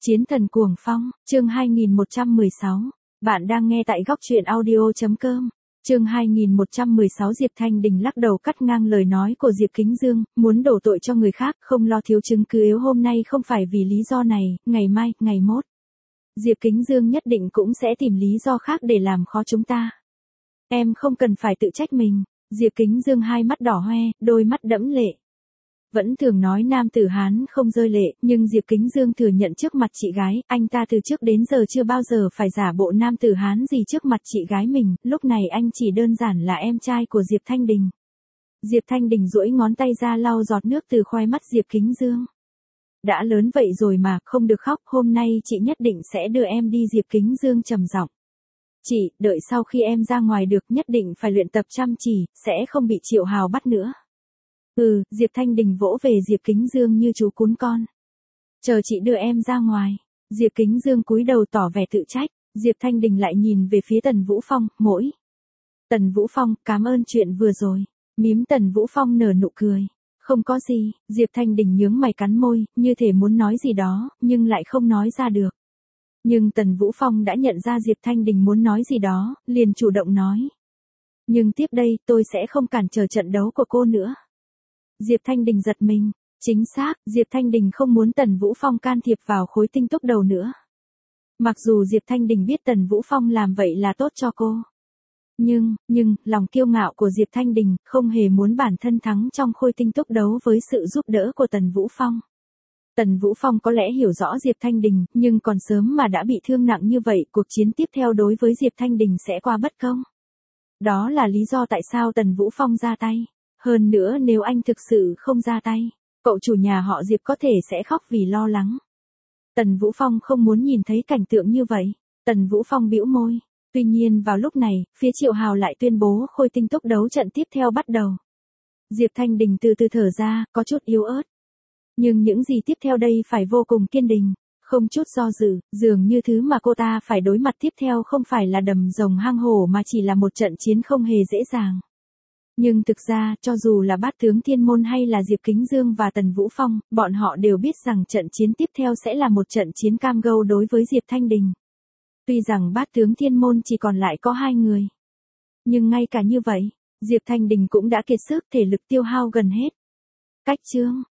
Chiến thần cuồng phong, chương 2116. Bạn đang nghe tại góc truyện audio.com. Chương 2116 Diệp Thanh Đình lắc đầu cắt ngang lời nói của Diệp Kính Dương, muốn đổ tội cho người khác, không lo thiếu chứng cứ yếu hôm nay không phải vì lý do này, ngày mai, ngày mốt. Diệp Kính Dương nhất định cũng sẽ tìm lý do khác để làm khó chúng ta. Em không cần phải tự trách mình. Diệp Kính Dương hai mắt đỏ hoe, đôi mắt đẫm lệ. Vẫn thường nói nam tử Hán không rơi lệ, nhưng Diệp Kính Dương thừa nhận trước mặt chị gái, anh ta từ trước đến giờ chưa bao giờ phải giả bộ nam tử Hán gì trước mặt chị gái mình, lúc này anh chỉ đơn giản là em trai của Diệp Thanh Đình. Diệp Thanh Đình duỗi ngón tay ra lau giọt nước từ khóe mắt Diệp Kính Dương. Đã lớn vậy rồi mà, không được khóc, hôm nay chị nhất định sẽ đưa em đi. Diệp Kính Dương trầm giọng. Chị, đợi sau khi em ra ngoài được nhất định phải luyện tập chăm chỉ, sẽ không bị Triệu Hào bắt nữa. Diệp Thanh Đình vỗ về Diệp Kính Dương như chú cún con. Chờ chị đưa em ra ngoài. Diệp Kính Dương cúi đầu tỏ vẻ tự trách. Diệp Thanh Đình lại nhìn về phía Tần Vũ Phong, mỗi. Tần Vũ Phong, cảm ơn chuyện vừa rồi. Mím Tần Vũ Phong nở nụ cười. Không có gì. Diệp Thanh Đình nhướng mày cắn môi, như thể muốn nói gì đó, nhưng lại không nói ra được. Nhưng Tần Vũ Phong đã nhận ra Diệp Thanh Đình muốn nói gì đó, liền chủ động nói. Nhưng tiếp đây tôi sẽ không cản trở trận đấu của cô nữa. Diệp Thanh Đình giật mình. Chính xác, Diệp Thanh Đình không muốn Tần Vũ Phong can thiệp vào khối tinh túc đầu nữa. Mặc dù Diệp Thanh Đình biết Tần Vũ Phong làm vậy là tốt cho cô. Nhưng, lòng kiêu ngạo của Diệp Thanh Đình không hề muốn bản thân thắng trong khối tinh túc đấu với sự giúp đỡ của Tần Vũ Phong. Tần Vũ Phong có lẽ hiểu rõ Diệp Thanh Đình, nhưng còn sớm mà đã bị thương nặng như vậy, cuộc chiến tiếp theo đối với Diệp Thanh Đình sẽ qua bất công. Đó là lý do tại sao Tần Vũ Phong ra tay. Hơn nữa nếu anh thực sự không ra tay, cậu chủ nhà họ Diệp có thể sẽ khóc vì lo lắng. Tần Vũ Phong không muốn nhìn thấy cảnh tượng như vậy. Tần Vũ Phong bĩu môi. Tuy nhiên vào lúc này, phía Triệu Hào lại tuyên bố khôi tinh túc đấu trận tiếp theo bắt đầu. Diệp Thanh Đình từ từ thở ra, có chút yếu ớt. Nhưng những gì tiếp theo đây phải vô cùng kiên định, không chút do dự, dường như thứ mà cô ta phải đối mặt tiếp theo không phải là đầm rồng hang hổ mà chỉ là một trận chiến không hề dễ dàng. Nhưng thực ra, cho dù là Bát Tướng Thiên Môn hay là Diệp Kính Dương và Tần Vũ Phong, bọn họ đều biết rằng trận chiến tiếp theo sẽ là một trận chiến cam go đối với Diệp Thanh Đình. Tuy rằng Bát Tướng Thiên Môn chỉ còn lại có 2 người. Nhưng ngay cả như vậy, Diệp Thanh Đình cũng đã kiệt sức, thể lực tiêu hao gần hết. Cách chương.